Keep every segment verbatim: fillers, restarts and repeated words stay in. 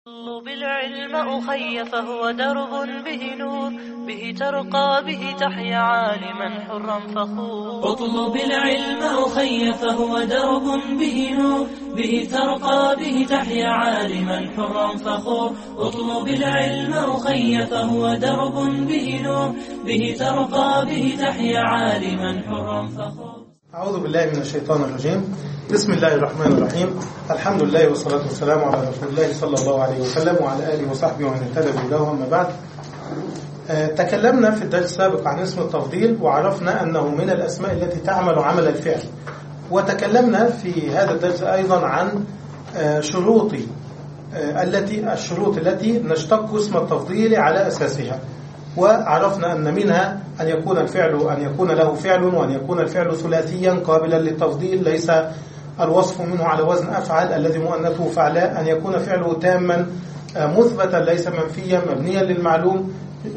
اطلب العلم أخي فهو درب به نور، به ترقى به تحيا عالما حرا فخور. اطلب العلم أخي فهو درب به نور، به ترقى به تحيا عالما حرا فخور. اطلب العلم أخي فهو درب به نور، به ترقى به تحيا عالما حرا فخور. أعوذ بالله من الشيطان الرجيم. بسم الله الرحمن الرحيم. الحمد لله والصلاة والسلام على رسول الله صلى الله عليه وسلم وعلى آله وصحبه ومن اهتدى بهداه. أما بعد، آه تكلمنا في الدرس السابق عن اسم التفضيل، وعرفنا أنه من الأسماء التي تعمل عمل الفعل. وتكلمنا في هذا الدرس أيضا عن آه شروط آه التي الشروط التي نشتق اسم التفضيل على أساسها. وعرفنا أن منها أن يكون الفعل أن يكون له فعل، وأن يكون الفعل ثلاثيا قابلا للتفضيل ليس الوصف منه على وزن أفعل الذي مؤنثه فعلاء، أن يكون فعله تاما مثبتا ليس منفيا مبنيا للمعلوم.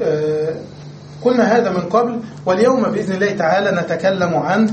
قلنا هذا من قبل، واليوم بإذن الله تعالى نتكلم عن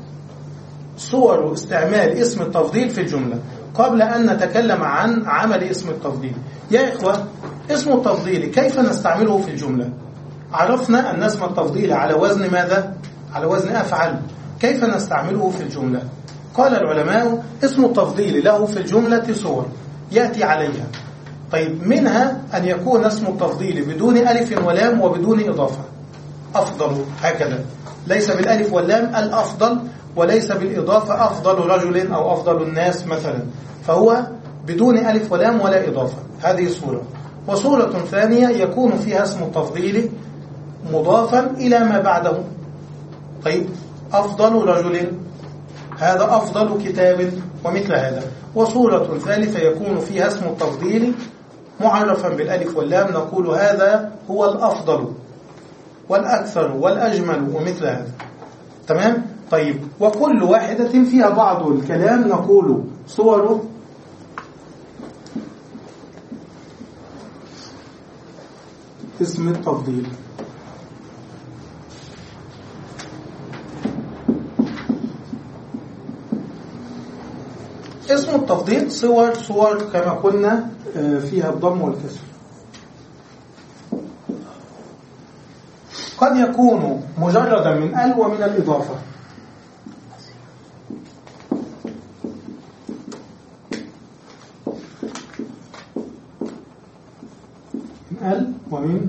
صور استعمال اسم التفضيل في الجملة. قبل أن نتكلم عن عمل اسم التفضيل يا إخوة، اسم التفضيل كيف نستعمله في الجملة؟ عرفنا أن اسم التفضيل على وزن ماذا؟ على وزن أفعل. كيف نستعمله في الجملة؟ قال العلماء اسم التفضيل له في الجملة صور يأتي عليها. طيب، منها أن يكون اسم التفضيل بدون ألف ولام وبدون إضافة، أفضل هكذا، ليس بالألف واللام الأفضل، وليس بالإضافة أفضل رجل أو أفضل الناس مثلا، فهو بدون ألف ولام ولا إضافة. هذه صورة. وصورة ثانية يكون فيها اسم التفضيل مضافا إلى ما بعده. طيب، أفضل رجل، هذا أفضل كتاب، ومثل هذا. وصورة ثالثة يكون فيها اسم التفضيل معرفا بالألف واللام، نقول هذا هو الأفضل والأكثر والأجمل، ومثل هذا. تمام؟ طيب، وكل واحدة فيها بعض الكلام نقول صور اسم التفضيل. اسم التفضيل صور صور كما قلنا فيها الضم والكسر. قد يكون مجردا من ال ومن الإضافة. من ال ومن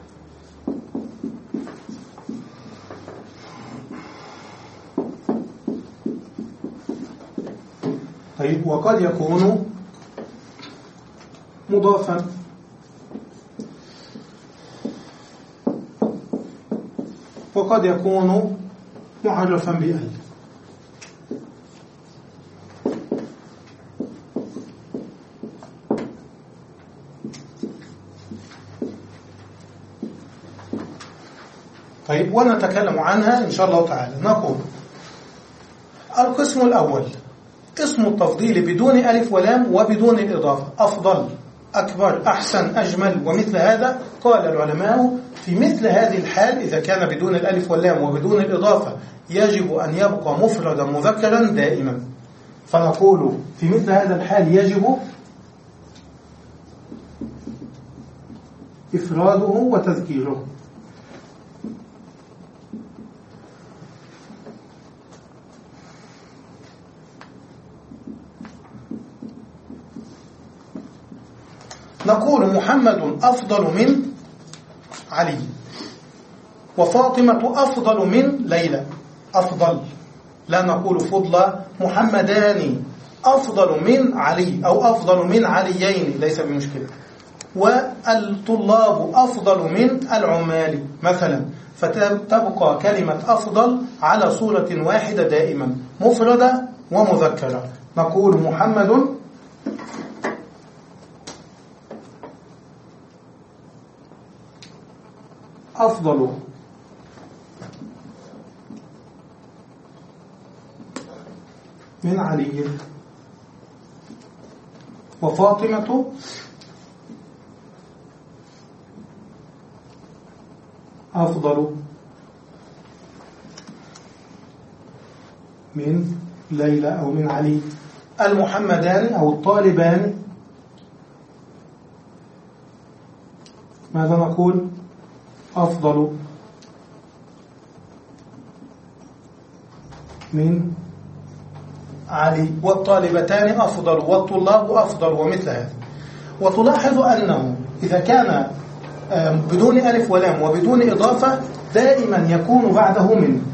طيب، وقد يكون مضافا. وقد يكون معرفا بأل. طيب، ونتكلم عنها إن شاء الله تعالى. نقول القسم الأول اسم التفضيل بدون ألف ولام وبدون الإضافة، أفضل، أكبر، أحسن، أجمل، ومثل هذا. قال العلماء في مثل هذه الحال إذا كان بدون الألف واللام وبدون الإضافة يجب أن يبقى مفردا مذكرا دائما. فنقول في مثل هذا الحال يجب إفراده وتذكيره. نقول محمد أفضل من علي، وفاطمة أفضل من ليلى. أفضل، لا نقول فضل. محمدان أفضل من علي أو أفضل من عليين، ليس بمشكلة. والطلاب أفضل من العمال مثلا. فتبقى كلمة أفضل على صورة واحدة دائما، مفردة ومذكرة. نقول محمد أفضل من علي، وفاطمة أفضل من ليلى أو من علي. المحمدان أو الطالبان ماذا نقول؟ أفضل من علي، والطالبتان أفضل، والطلاب أفضل، ومثل هذا. وتلاحظ أنه إذا كان بدون ألف ولام وبدون إضافة دائما يكون بعده من،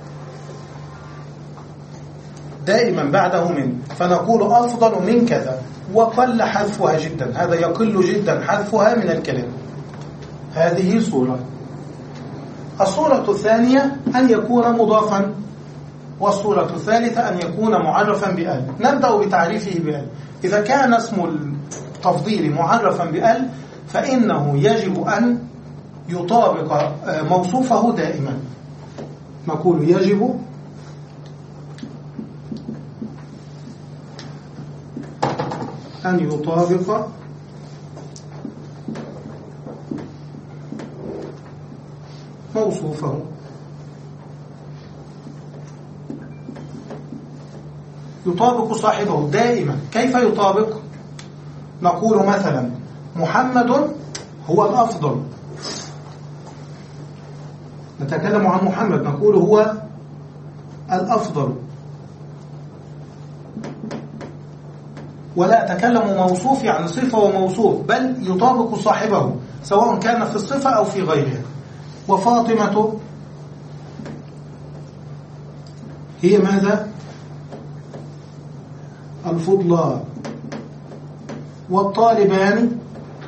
دائما بعده من، فنقول أفضل من كذا، وقل حذفها جدا، هذا يقل جدا حذفها من الكلام. هذه صورة. الصورة الثانية أن يكون مضافا، والصورة الثالثة أن يكون معرفا بأل. نبدأ بتعريفه بأل. إذا كان اسم التفضيل معرفا بأل فإنه يجب أن يطابق موصوفه دائما. نقول يجب أن يطابق موصوفه. يطابق صاحبه دائما. كيف يطابق؟ نقول مثلا محمد هو الأفضل، نتكلم عن محمد نقول هو الأفضل، ولا أتكلم موصوف يعني صفة وموصوف، بل يطابق صاحبه سواء كان في الصفة أو في غيرها. وفاطمة هي ماذا؟ الفضلى، والطالبان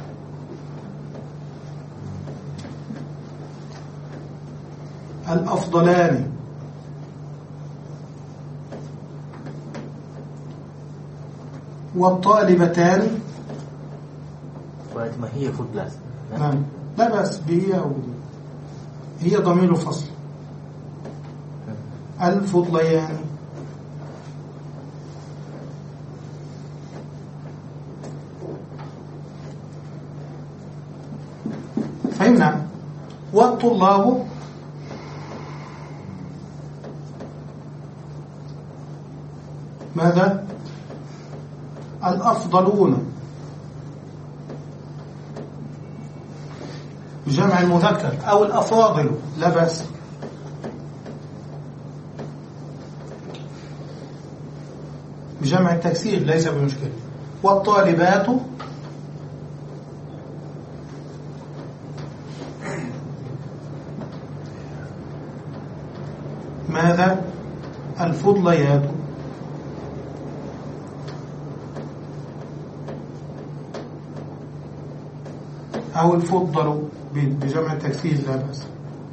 الأفضلان، والطالبتان ما هي فضلى. نعم لا بأس بهي أو هي ضمير فصل. الفضليان. فهمنا. والطلاب ماذا؟ الأفضلون، بجمع المذكر، أو الأفاضل لا بأس. بجمع التكسير ليس بمشكلة. والطالبات ماذا؟ الفضليات. أو الفضل بجمع التكسير لا بأس.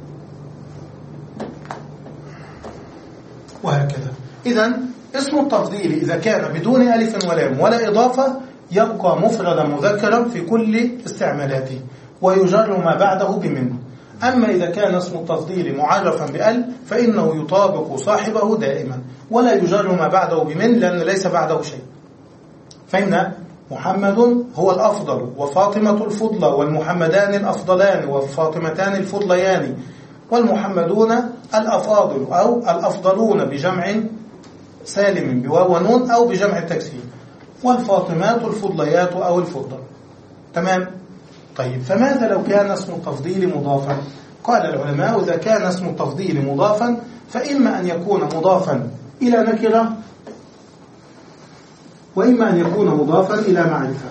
وهكذا. إذن اسم التفضيل إذا كان بدون ألف ولام ولا إضافة يبقى مفردا مذكرا في كل استعمالاته، ويجر ما بعده بمن. أما إذا كان اسم التفضيل معرفا بأل فإنه يطابق صاحبه دائما، ولا يجر ما بعده بمن لأن ليس بعده شيء. فإن محمد هو الأفضل، وفاطمة الفضلى، والمحمدان الأفضلان، والفاطمتان الفضليان، والمحمدون الأفاضل أو الأفضلون بجمع سالم بواو ونون أو بجمع التكسير، والفاطمات الفضليات أو الفضل. تمام؟ طيب فماذا لو كان اسم التفضيل مضافا؟ قال العلماء إذا كان اسم التفضيل مضافا فإما أن يكون مضافا إلى نكرة، وإما أن يكون مضافا إلى معرفة.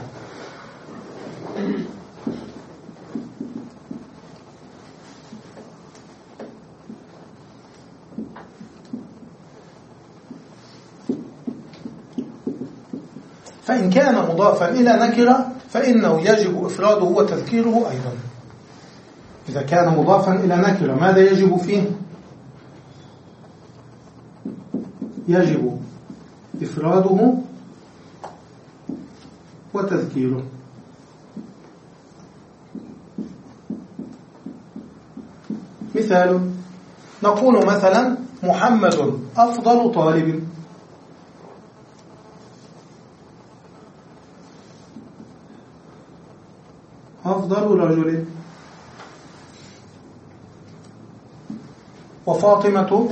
فإن كان مضافا إلى نكرة فإنه يجب إفراده وتذكيره أيضا. إذا كان مضافا إلى نكرة ماذا يجب فيه؟ يجب إفراده وتذكيره. مثال نقول مثلا محمد أفضل طالب، أفضل رجل. وفاطمة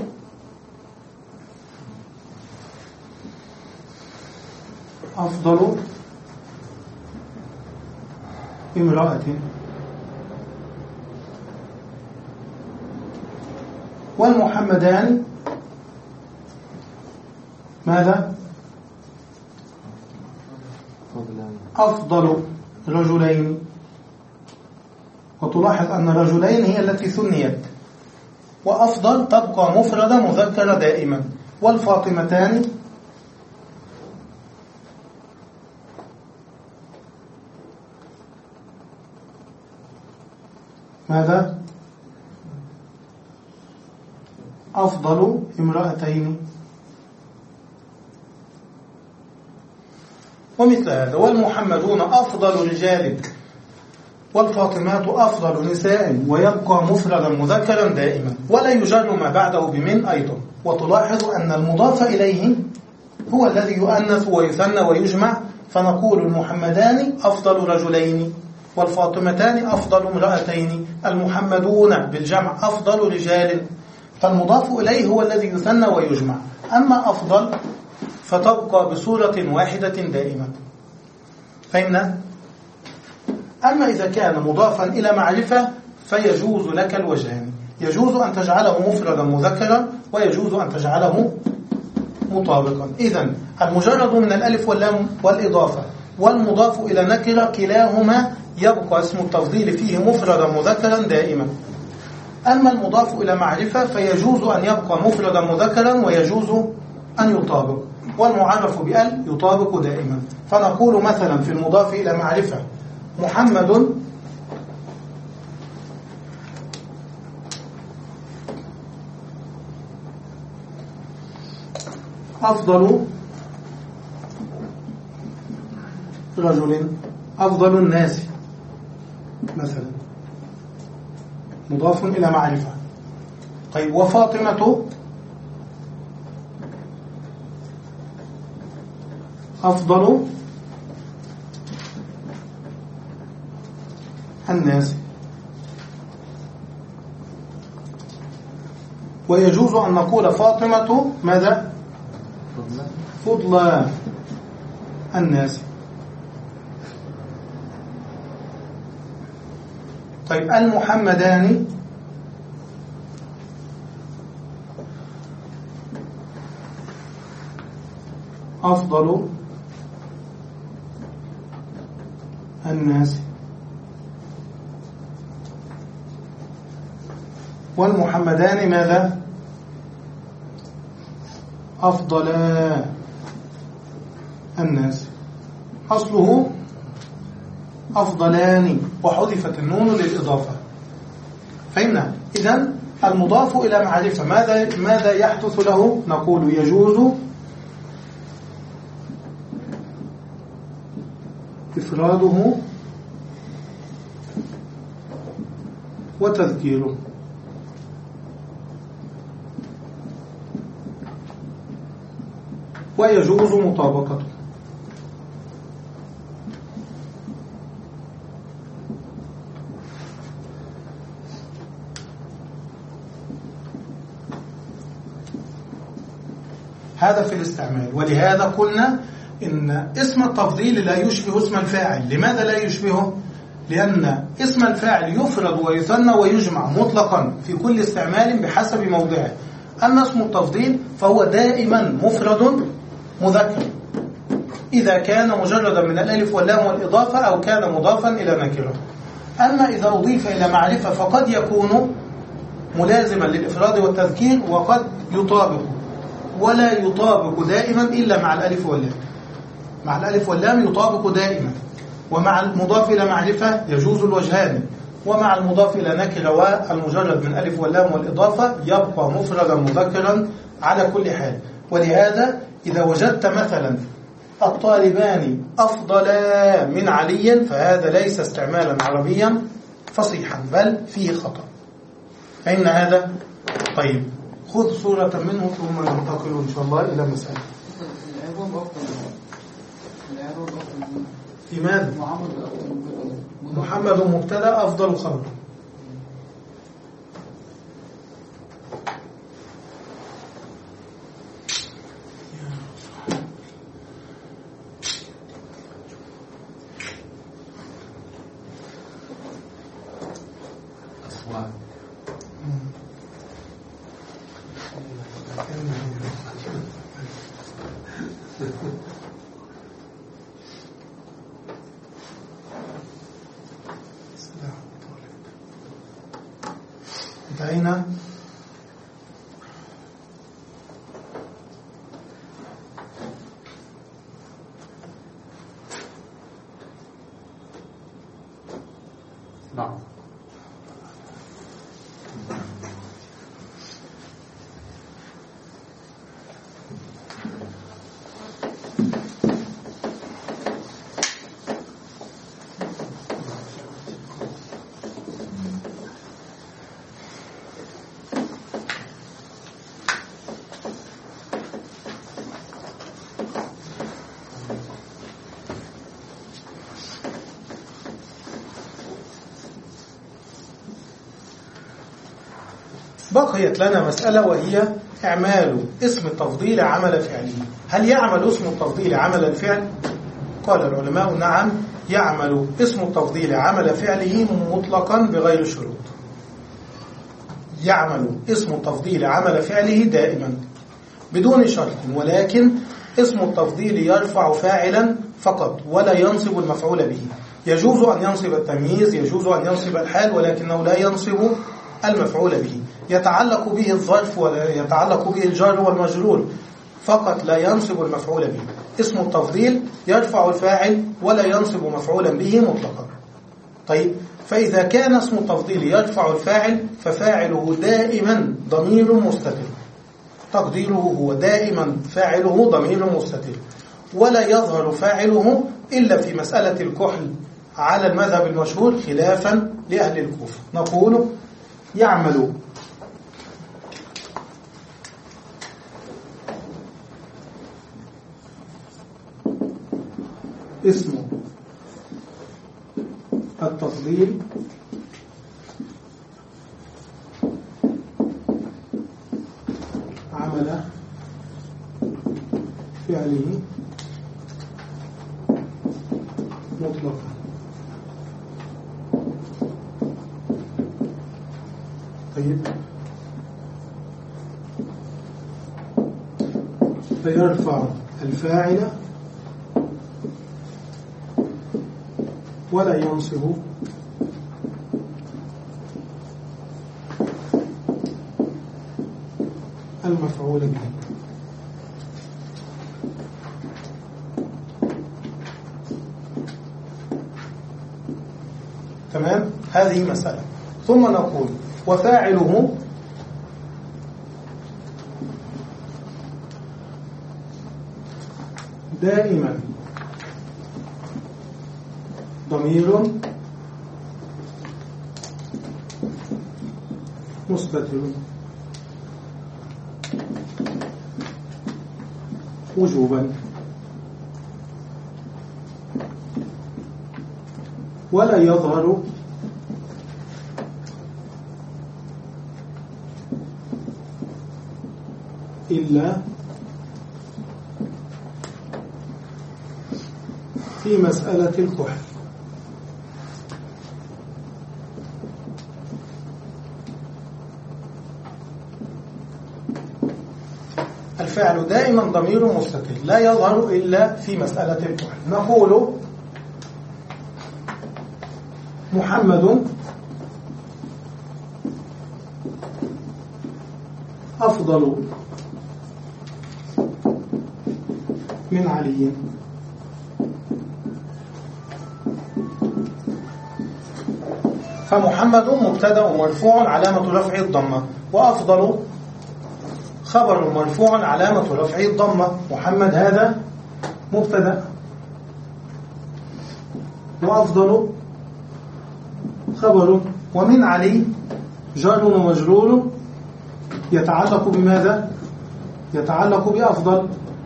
أفضل امرأة. والمحمدان ماذا؟ أفضل رجلين. وتلاحظ أن رجلين هي التي ثنيت، وأفضل تبقى مفردة مذكرة دائما. والفاطمتان ماذا؟ أفضل امرأتين. ومثل هذا. والمحمدون أفضل رجال والفاطمات أفضل نساء، ويبقى مفردا مذكرا دائما، ولا يجر ما بعده بمن أيضا. وتلاحظ أن المضاف إليه هو الذي يؤنث ويثنى ويجمع، فنقول المحمدان أفضل رجلين، والفاطمتان أفضل امرأتين، المحمدون بالجمع أفضل رجال. فالمضاف إليه هو الذي يثنى ويجمع. أما أفضل فتبقى بصورة واحدة دائما. فهمنا؟ أما إذا كان مضافا إلى معرفة فيجوز لك الوجهان، يجوز أن تجعله مفردا مذكرا، ويجوز أن تجعله مطابقا. إذن المجرد من الألف واللام والإضافة والمضاف إلى نكرة كلاهما يبقى اسم التفضيل فيه مفردا مذكرا دائما. أما المضاف إلى معرفة فيجوز أن يبقى مفردا مذكرا، ويجوز أن يطابق. والمعرف بأل يطابق دائما. فنقول مثلا في المضاف إلى معرفة محمد أفضل رجل، أفضل الناس مثلا، مضاف إلى معرفة. طيب وفاطمة أفضل الناس. ويجوز أن نقول فاطمة ماذا؟ فضل الناس. طيب المحمدان أفضل الناس. والمحمدان ماذا؟ أفضل الناس. أصله أفضلان، وحذفت النون للإضافة. فهمنا؟ إذن المضاف إلى معرفة ماذا ماذا يحدث له؟ نقول يجوز إفراده وتذكيره. ويجوز مطابقته. هذا في الاستعمال. ولهذا قلنا إن اسم التفضيل لا يشبه اسم الفاعل. لماذا لا يشبهه؟ لأن اسم الفاعل يفرد ويثنى ويجمع مطلقا في كل استعمال بحسب موضعه. أما اسم التفضيل فهو دائما مفرد مذكر إذا كان مجردا من الألف واللام والإضافة، أو كان مضافا إلى نكرة. أما إذا أضيف إلى معرفة فقد يكون ملازما للإفراد والتذكير، وقد يطابق، ولا يطابق دائما إلا مع الألف واللام. مع الألف واللام يطابق دائما، ومع المضاف إلى معرفة يجوز الوجهان، ومع المضاف إلى نكرة والمجرد من ألف واللام والإضافة يبقى مفردا مذكرا على كل حال. ولهذا إذا وجدت مثلا الطالبان أفضلا من علي فهذا ليس استعمالا عربيا فصيحا، بل فيه خطأ. فإن هذا طيب. خذ صورة منه ثم ننتقل إن شاء الله إلى مسألة. في ماذا؟ محمد مبتدأ أفضل خبر. انتهينا. نعم. بقيت لنا مسألة وهي إعمال اسم التفضيل عمل فعله. هل يعمل اسم التفضيل عمل الفعل؟ قال العلماء نعم، يعمل اسم التفضيل عمل فعله مطلقا بغير شروط. يعمل اسم التفضيل عمل فعله دائما بدون شرط، ولكن اسم التفضيل يرفع فاعلا فقط ولا ينصب المفعول به. يجوز أن ينصب التمييز، يجوز أن ينصب الحال، ولكنه لا ينصب المفعول به. يتعلق به الظرف ولا يتعلق به الجار والمجرور فقط، لا ينصب المفعول به. اسم التفضيل يرفع الفاعل ولا ينصب مفعولا به مطلقا. طيب، فإذا كان اسم التفضيل يرفع الفاعل ففاعله دائما ضمير مستتر، تقديره هو دائما فاعله ضمير مستتر، ولا يظهر فاعله إلا في مسألة الكحل على المذهب المشهور خلافا لأهل الكوفة. نقول يعمل اسم التفضيل عمل فعله مطلقا. طيب، فيرفع الفاعل ولا ينصب المفعول به. تمام، هذه مسألة. ثم نقول وفاعله دائما ضمير مستتر وجوبا، ولا يظهر إلا في مسألة الكحل. الفعل دائما ضمير مستتر لا يظهر إلا في مسألة الكحل. نقول محمد أفضل من علي. فمحمد مبتدأ مرفوع علامة رفعه الضمة، وأفضل خبر مرفوع علامة رفعه الضمة. محمد هذا مبتدأ، وأفضل خبر، ومن علي جار ومجرور يتعلق بماذا؟ يتعلق بأفضل.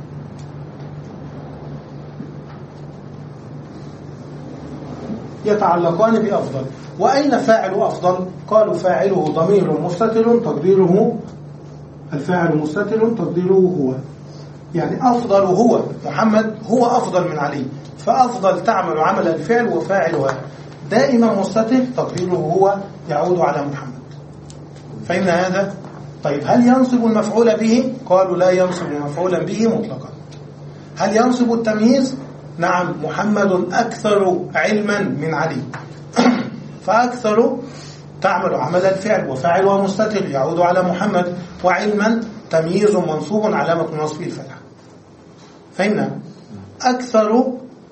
يتعلقان بأفضل. وأين فاعل أفضل؟ قالوا فاعله ضمير مستتر تقديره الفاعل مستتر تقديره هو، يعني أفضل هو. محمد هو أفضل من علي، فأفضل تعمل عمل الفعل وفاعلها دائما مستتر تقديره هو يعود على محمد. فإن هذا. طيب، هل ينصب المفعول به؟ قالوا لا ينصب مفعولا به مطلقا. هل ينصب التمييز؟ نعم، محمد أكثر علما من علي، فأكثر تعمل عمل الفعل، وفاعل ومستتر يعود على محمد، وعلما تمييز منصوب علامة نصبه الفتحة. فهمنا؟ أكثر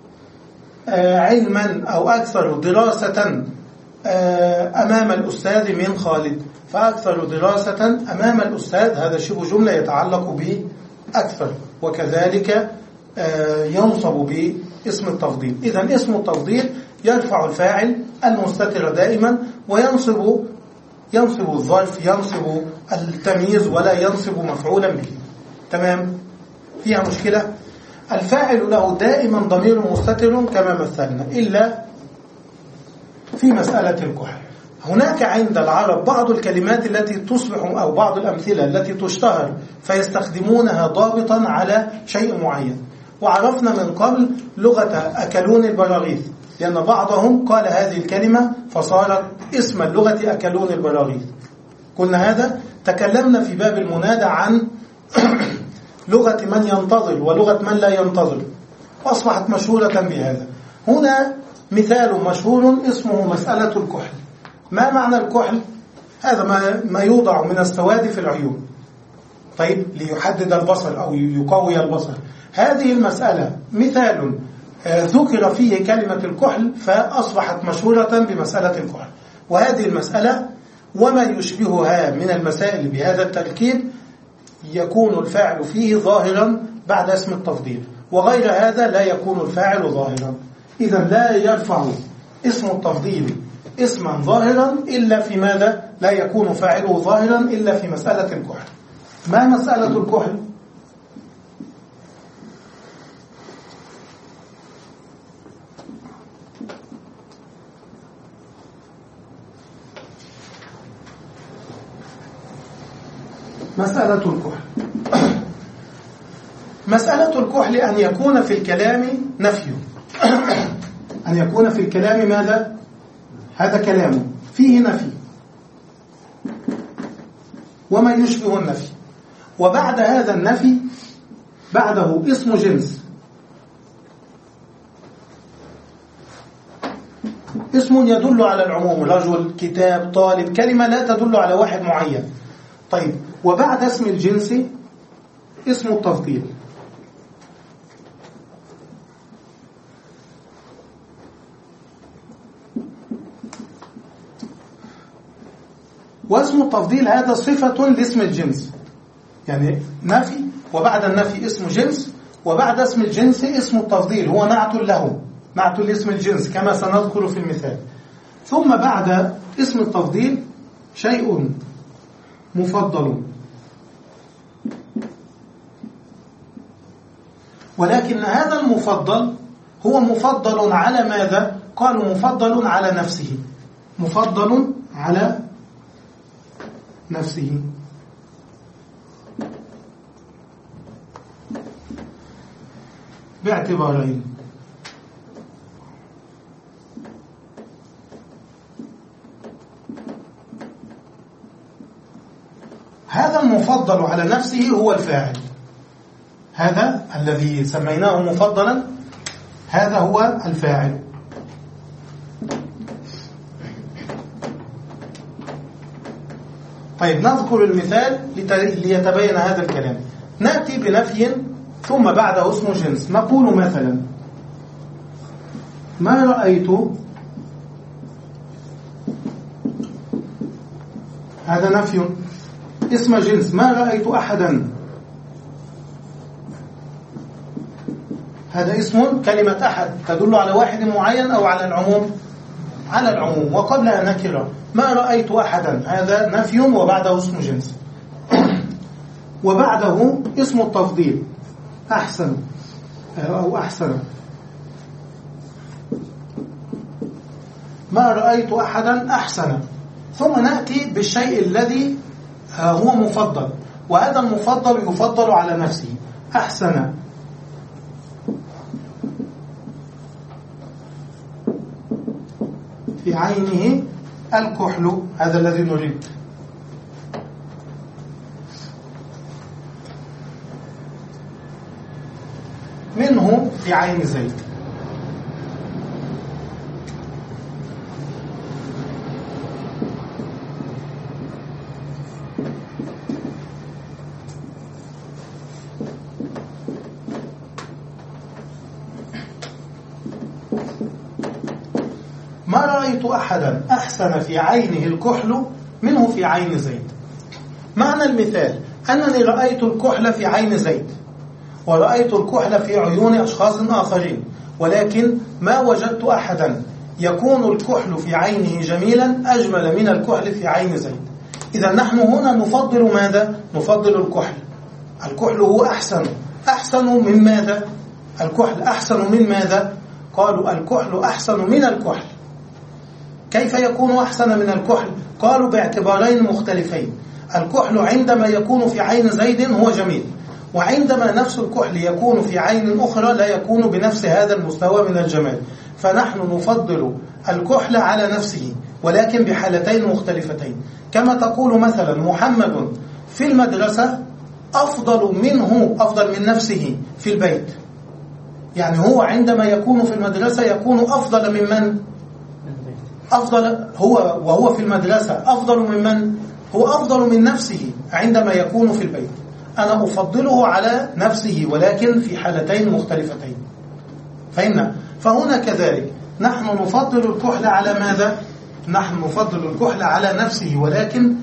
علما أو أكثر دراسة أمام الأستاذ من خالد، فأكثر دراسة أمام الأستاذ هذا شبه جملة يتعلق بأكثر، وكذلك ينصب باسم التفضيل. إذن اسم التفضيل يرفع الفاعل المستتر دائما، وينصب ينصب الظرف، ينصب التمييز، ولا ينصب مفعولا به. تمام؟ فيها مشكلة؟ الفاعل له دائما ضمير مستتر كما مثلنا، إلا في مسألة الكحل. هناك عند العرب بعض الكلمات التي تصبح أو بعض الأمثلة التي تشتهر فيستخدمونها ضابطا على شيء معين. وعرفنا من قبل لغة أكلون البراغيث، لأن بعضهم قال هذه الكلمة فصارت اسم اللغة أكلون البراغيث. قلنا هذا. تكلمنا في باب المنادى عن لغة من ينتظر ولغة من لا ينتظر، وأصبحت مشهورة بهذا. هنا مثال مشهور اسمه مسألة الكحل. ما معنى الكحل؟ هذا ما, ما يوضع من السواد في العيون، طيب، ليحدد البصر أو يقوي البصر. هذه المسألة مثال ذكر فيه كلمة الكحل فأصبحت مشهورة بمسألة الكحل. وهذه المسألة وما يشبهها من المسائل بهذا التركيب يكون الفاعل فيه ظاهرا بعد اسم التفضيل، وغير هذا لا يكون الفاعل ظاهرا. إذا لا يرفع اسم التفضيل اسما ظاهرا إلا في ماذا؟ لا يكون فاعله ظاهرا إلا في مسألة الكحل. ما مسألة الكحل؟ مسألة الكحل مسألة الكحل أن يكون في الكلام نفي أن يكون في الكلام ماذا؟ هذا كلام فيه نفي وما يشبه النفي، وبعد هذا النفي بعده اسم جنس، اسم يدل على العموم، رجل، كتاب، طالب، كلمة لا تدل على واحد معين. طيب، وبعد اسم الجنس اسم التفضيل. واسم التفضيل هذا صفة لاسم الجنس، يعني نفي وبعد النفي اسم جنس، وبعد اسم الجنس اسم التفضيل هو نعت له، نعت لاسم الجنس كما سنذكر في المثال. ثم بعد اسم التفضيل شيء مفضل، ولكن هذا المفضل هو مفضل على ماذا؟ قالوا مفضل على نفسه، مفضل على نفسه. باعتبارين: هذا المفضل على نفسه هو الفاعل، هذا الذي سميناه مفضلا هذا هو الفاعل. طيب، نذكر المثال ليتبين هذا الكلام. نأتي بنفي ثم بعده اسم جنس، نقول مثلا: ما رأيت، هذا نفي اسم جنس، ما رأيت أحدا، هذا اسم كلمة أحد تدل على واحد معين أو على العموم؟ على العموم، وقبلها نكرة. ما رأيت أحدا هذا نفي وبعده اسم جنس، وبعده اسم التفضيل أحسن أو أحسن. ما رأيت أحدا أحسن، ثم نأتي بالشيء الذي هو مفضل، وهذا المفضل يفضل على نفسه، أحسن. في عينه الكحل، هذا الذي نريد. منه في عين زيد. رأيت أحدا أحسن في عينه الكحل منه في عين زيد. معنى المثال أنني رأيت الكحل في عين زيد ورأيت الكحل في عيون أشخاص آخرين، ولكن ما وجدت أحدا يكون الكحل في عينه جميلا أجمل من الكحل في عين زيد. إذا نحن هنا نفضل ماذا؟ نفضل الكحل. الكحل هو أحسن. أحسن من ماذا؟ الكحل أحسن من ماذا؟ قالوا الكحل أحسن من الكحل. كيف يكون أحسن من الكحل؟ قالوا باعتبارين مختلفين. الكحل عندما يكون في عين زيد هو جميل، وعندما نفس الكحل يكون في عين أخرى لا يكون بنفس هذا المستوى من الجمال. فنحن نفضل الكحل على نفسه، ولكن بحالتين مختلفتين. كما تقول مثلا محمد في المدرسة أفضل منه أفضل من نفسه في البيت. يعني هو عندما يكون في المدرسة يكون أفضل من من؟ أفضل هو وهو في المدرسة أفضل من من؟ هو أفضل من نفسه عندما يكون في البيت. أنا أفضله على نفسه ولكن في حالتين مختلفتين. فهمنا؟ فهنا كذلك نحن نفضل الكحل على ماذا؟ نحن نفضل الكحل على نفسه ولكن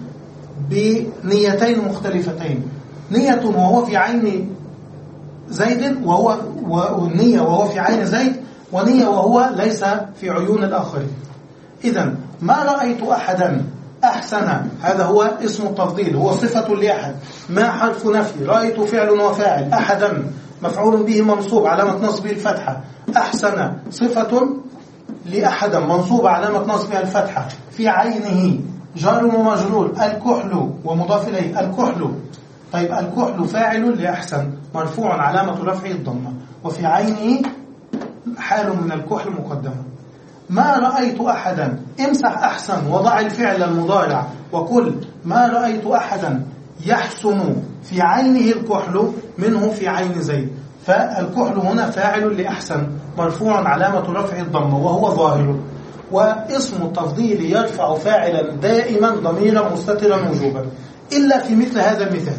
بنيتين مختلفتين. نية وهو في عين زيد وهو والنية وهو في عين زيد، ونية وهو ليس في عيون الآخرين. إذن ما رأيت أحدا أحسن، هذا هو اسم التفضيل، هو صفة لأحد. ما حرف نفي، رأيت فعل وفاعل، أحدا مفعول به منصوب علامة نصبه الفتحة، أحسن صفة لأحد منصوب علامة نصبها الفتحة، في عينه جار ومجرور، الكحل ومضاف إليه الكحل. طيب الكحل فاعل لأحسن مرفوع علامة رفعه الضمة، وفي عينه حال من الكحل مقدمة. ما رأيت أحدا، امسح أحسن وضع الفعل المضارع وقل ما رأيت أحدا يحسن في عينه الكحل منه في عين زيد. فالكحل هنا فاعل لأحسن مرفوع علامة رفعه الضمة وهو ظاهر. واسم التفضيل يرفع فاعلا دائما ضميرا مستترا وجوبا إلا في مثل هذا المثال.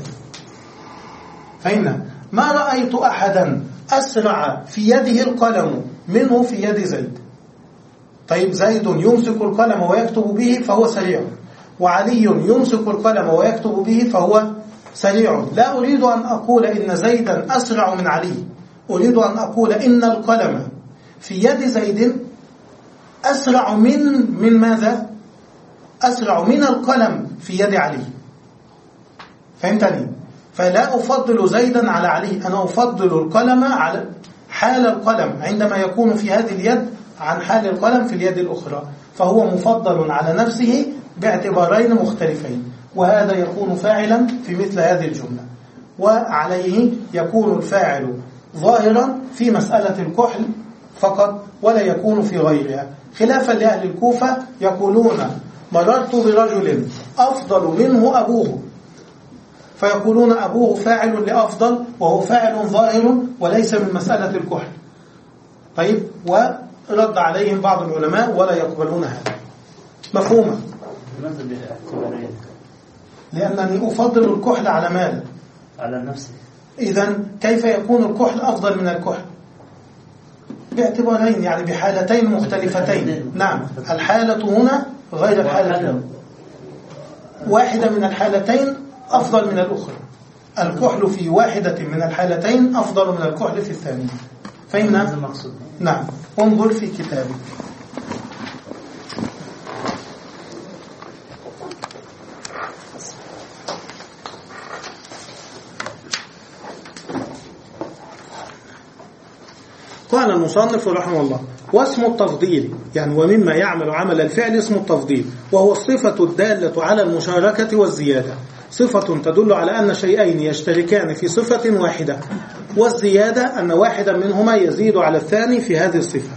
فإن ما رأيت أحدا أسرع في يده القلم منه في يد زيد. طيب زيد يمسك القلم ويكتب به فهو سريع، وعلي يمسك القلم ويكتب به فهو سريع. لا أريد أن أقول إن زيدا أسرع من علي، أريد أن أقول إن القلم في يد زيد أسرع من من ماذا؟ أسرع من القلم في يد علي. فهمتني؟ فلا أفضل زيدا على علي، أنا أفضل القلم على حال القلم عندما يكون في هذه اليد عن حال القلم في اليد الأخرى، فهو مفضل على نفسه باعتبارين مختلفين. وهذا يكون فاعلا في مثل هذه الجملة، وعليه يكون الفاعل ظاهرا في مسألة الكحل فقط ولا يكون في غيرها، خلافا لأهل الكوفة يقولون مررت برجل أفضل منه أبوه، فيقولون أبوه فاعل لأفضل وهو فاعل ظاهر وليس من مسألة الكحل. طيب، ورد عليهم بعض العلماء ولا يقبلون هذا. مفهومة؟ لأنني أفضل الكحل على ماذا؟ على نفسي. إذن كيف يكون الكحل أفضل من الكحل؟ باعتبارين، يعني بحالتين مختلفتين. نعم، الحالة هنا غير الحالة، واحدة من الحالتين أفضل من الأخرى. الكحل في واحدة من الحالتين أفضل من الكحل في الثانية. فهمنا؟ نعم. انظر في كتابك. قال المصنف رحمه الله: واسم التفضيل، يعني ومما يعمل عمل الفعل اسم التفضيل، وهو الصفة الدالة على المشاركة والزيادة. صفة تدل على أن شيئين يشتركان في صفة واحدة، والزيادة أن واحدا منهما يزيد على الثاني في هذه الصفة.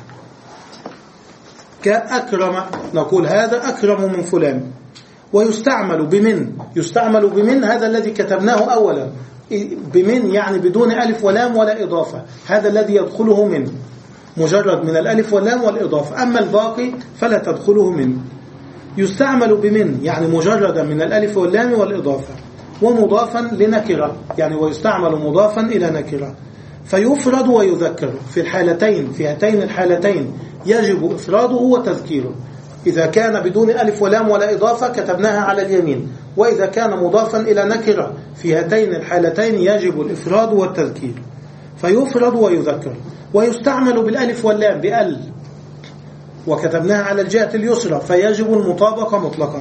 كأكرم، نقول هذا أكرم من فلان. ويستعمل بمن، يستعمل بمن هذا الذي كتبناه أولا، بمن يعني بدون ألف ولام ولا إضافة، هذا الذي يدخله من، مجرد من الألف واللام والإضافة. أما الباقي فلا تدخله من. يستعمل بمن يعني مجردا من الألف واللام والإضافة، ومضافا لنكرة، يعني ويستعمل مضافا إلى نكرة. فيفرد ويذكر في الحالتين، في هاتين الحالتين يجب إفراده وتذكيره. إذا كان بدون ألف ولام ولا إضافة كتبناها على اليمين، وإذا كان مضافا إلى نكرة في هاتين الحالتين يجب الإفراد والتذكير، فيفرد ويذكر. ويستعمل بالألف واللام بأل وكتبناها على الجهة اليسرى فيجب المطابقة مطلقا،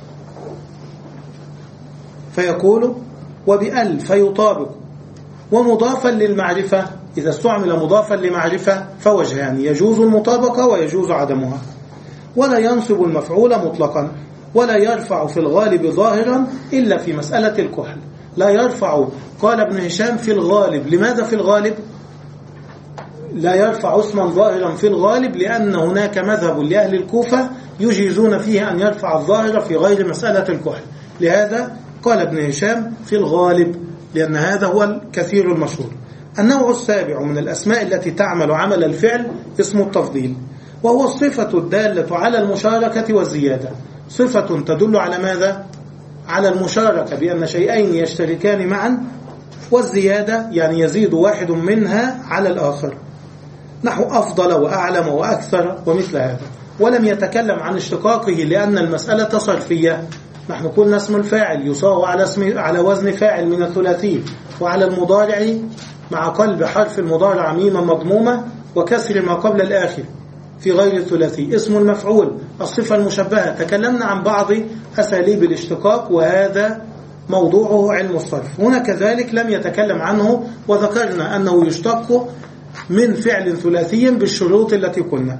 فيقول وبأل فيطابق. ومضافا للمعرفة إذا استعمل مضافا لمعرفة فوجهان، يجوز المطابقة ويجوز عدمها. ولا ينصب المفعول مطلقا، ولا يرفع في الغالب ظاهرا إلا في مسألة الكحل. لا يرفع، قال ابن هشام في الغالب. لماذا في الغالب؟ لا يرفع اسما ظاهرا في الغالب لأن هناك مذهب لأهل الكوفة يجيزون فيه أن يرفع الظاهر في غير مسألة الكحل، لهذا قال ابن هشام في الغالب، لأن هذا هو الكثير المشهور. النوع السابع من الأسماء التي تعمل عمل الفعل اسم التفضيل، وهو الصفة الدالة على المشاركة والزيادة. صفة تدل على ماذا؟ على المشاركة، بأن شيئين يشتركان معا، والزيادة يعني يزيد واحد منها على الآخر، نحو أفضل وأعلم وأكثر ومثل هذا. ولم يتكلم عن اشتقاقه لأن المسألة صرفية. نحن قلنا اسم الفاعل يصاغ على اسم على وزن فاعل من الثلاثي، وعلى المضارع مع قلب حرف المضارع ميما مضمومة وكسر ما قبل الآخر في غير الثلاثي. اسم المفعول الصفة المشبهة، تكلمنا عن بعض أساليب الاشتقاق وهذا موضوعه علم الصرف. هنا كذلك لم يتكلم عنه، وذكرنا أنه يشتق من فعل ثلاثي بالشروط التي قلنا.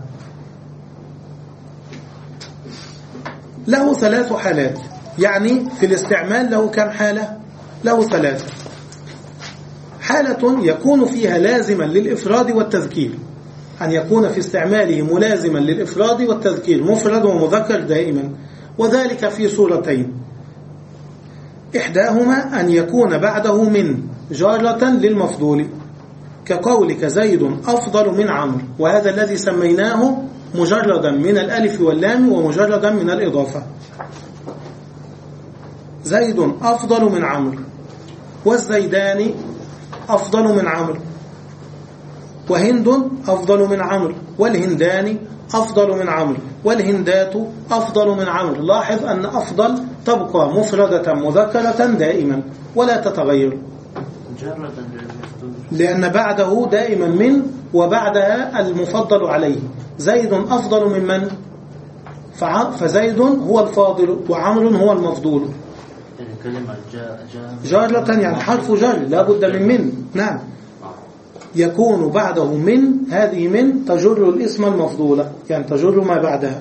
له ثلاث حالات، يعني في الاستعمال له كم حالة؟ له ثلاثة. حالة يكون فيها لازما للإفراد والتذكير، أن يكون في استعماله ملازما للإفراد والتذكير، مفرد ومذكر دائما، وذلك في صورتين. إحداهما أن يكون بعده من جارة للمفضول، كقولك زيد أفضل من عمرو، وهذا الذي سميناه مجردا من الألف واللام ومجردا من الإضافة. زيد أفضل من عمرو، والزيدان أفضل من عمرو، وهند أفضل من عمرو، والهندان أفضل من عمرو، والهندات أفضل من عمرو. لاحظ أن أفضل تبقى مفردة مذكرة دائما ولا تتغير، لأن بعده دائما من، وبعدها المفضل عليه. زيد أفضل من من؟ فزيد هو الفاضل وعمر هو المفضول. جارة يعني حرف جر لا بد من من. نعم، يكون بعده من، هذه من تجر الاسم المفضول، يعني تجر ما بعدها.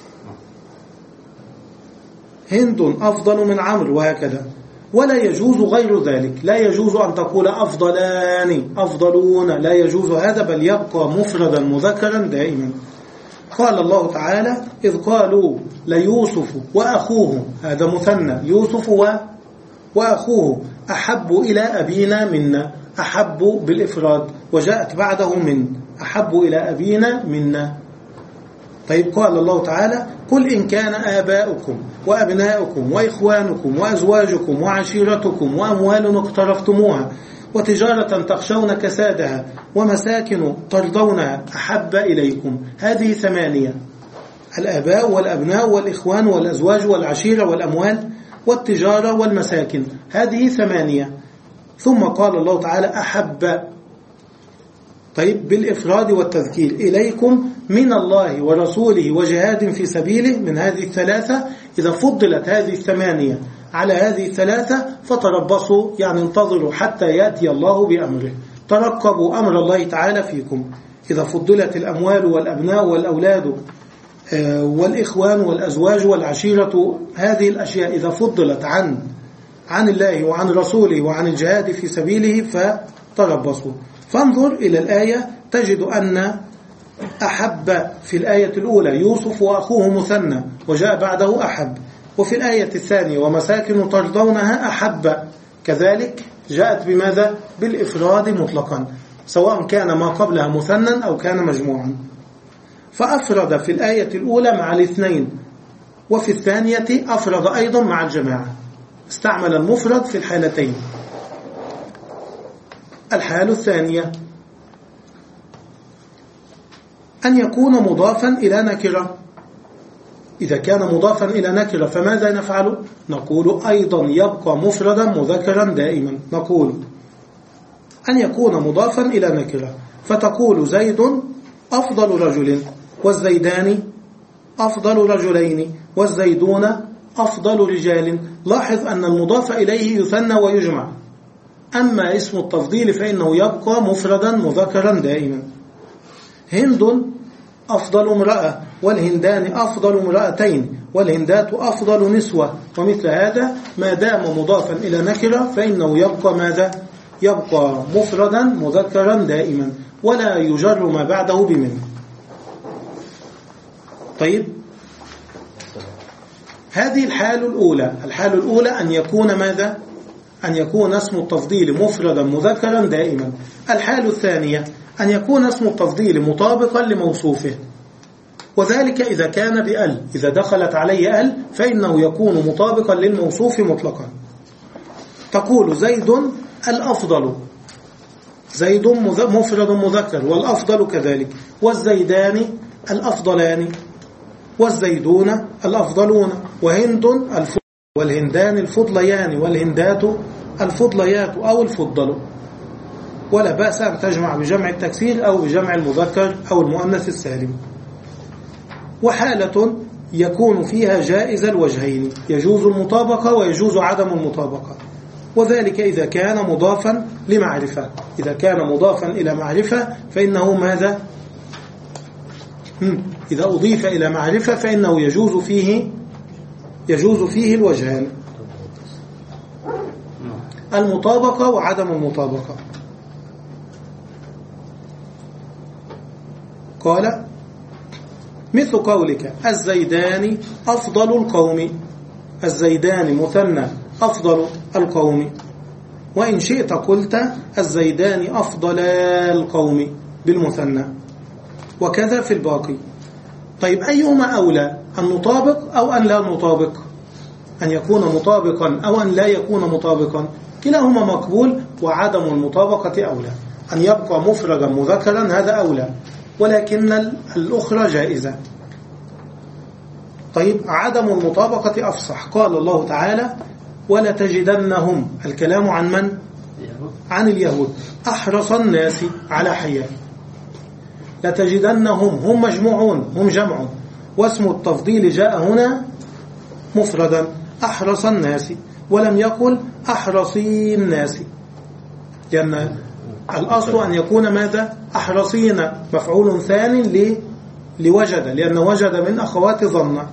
هند أفضل من عمرو، وهكذا. ولا يجوز غير ذلك، لا يجوز أن تقول أفضلان أفضلون، لا يجوز هذا، بل يبقى مفردا مذكرا دائما. قال الله تعالى إذ قالوا ليوسف وأخوه، هذا مثنى، يوسف و... وأخوه أحب إلى أبينا منا، أحب بالإفراد، وجاءت بعده من، أحب إلى أبينا منا. طيب قال الله تعالى قل إن كان آباؤكم وأبناؤكم وإخوانكم وأزواجكم وعشيرتكم وأموال اقترفتموها وتجارة تخشون كسادها ومساكن ترضونها أحب إليكم. هذه ثمانية: الآباء والأبناء والإخوان والأزواج والعشيرة والأموال والتجارة والمساكن، هذه ثمانية. ثم قال الله تعالى أحب، طيب بالإفراد والتذكير، إليكم من الله ورسوله وجهاد في سبيله، من هذه الثلاثة. إذا فضلت هذه الثمانية على هذه الثلاثة فتربصوا، يعني انتظروا حتى يأتي الله بأمره، ترقبوا أمر الله تعالى فيكم. إذا فضلت الأموال والأبناء والأولاد والإخوان والأزواج والعشيرة، هذه الأشياء إذا فضلت عن عن الله وعن رسوله وعن الجهاد في سبيله فتربصوا. فانظر إلى الآية تجد أن أحب في الآية الأولى يوسف وأخوه مثنى وجاء بعده أحب، وفي الآية الثانية ومساكن ترضونها أحب، كذلك جاءت بماذا؟ بالإفراد مطلقا، سواء كان ما قبلها مثنى أو كان مجموعا. فأفرد في الآية الأولى مع الاثنين، وفي الثانية أفرد أيضا مع الجماعة، استعمل المفرد في الحالتين. الحالة الثانية أن يكون مضافا إلى نكرة، إذا كان مضافا إلى نكرة فماذا نفعل؟ نقول أيضا يبقى مفردا مذكرا دائما. نقول أن يكون مضافا إلى نكرة، فتقول زيد أفضل رجل، والزيدان أفضل رجلين، والزيدون أفضل رجال. لاحظ أن المضاف إليه يثنى ويجمع، أما اسم التفضيل فإنه يبقى مفردا مذكرا دائما. هند أفضل امرأة، والهندان أفضل امرأتين، والهندات أفضل نسوة، ومثل هذا ما دام مضافا إلى نكرة فإنه يبقى ماذا؟ يبقى مفردا مذكرا دائما، ولا يجر ما بعده بمن. طيب، هذه الحال الأولى. الحال الأولى أن يكون ماذا؟ أن يكون اسم التفضيل مفردا مذكرا دائما. الحال الثانية أن يكون اسم التفضيل مطابقا لموصوفه، وذلك إذا كان بأل، إذا دخلت عليه أل فإنه يكون مطابقا للموصوف مطلقا. تقول زيد الأفضل، زيد مفرد مذكر، والأفضل كذلك، والزيدان الأفضلان، والزيدون الأفضلون، وهند الفضل، والهندان الفضليان، والهندات الفضليات أو الفضل. ولا بأس أن تجمع بجمع التكسير أو بجمع المذكر أو المؤنث السالم. وحالة يكون فيها جائز الوجهين، يجوز المطابقة ويجوز عدم المطابقة، وذلك إذا كان مضافا لمعرفة. إذا كان مضافا إلى معرفة فإنه ماذا؟ إذا أضيف إلى معرفة فإنه يجوز فيه يجوز فيه الوجهان، المطابقة وعدم المطابقة. قال مثل قولك الزيدان أفضل القوم، الزيدان مثنى أفضل القوم، وإن شئت قلت الزيدان أفضل القوم بالمثنى، وكذا في الباقي. طيب، أيهما أولى، أن نطابق أو أن لا نطابق؟ أن يكون مطابقا أو أن لا يكون مطابقا؟ كلاهما مقبول، وعدم المطابقة أولى. أن يبقى مفردا مذكرا هذا أولى، ولكن الأخرى جائزة. طيب، عدم المطابقة أفصح. قال الله تعالى ولتجدنهم، الكلام عن من؟ عن اليهود، أحرص الناس على حياة. لتجدنهم هم مجموعون، هم جمع، واسم التفضيل جاء هنا مفردا أحرص الناس، ولم يقل أحرصي الناس، لأن الأصل أن يكون ماذا؟ أحرصين مفعول ثاني لوجد، لأن وجد من أخوات ظن.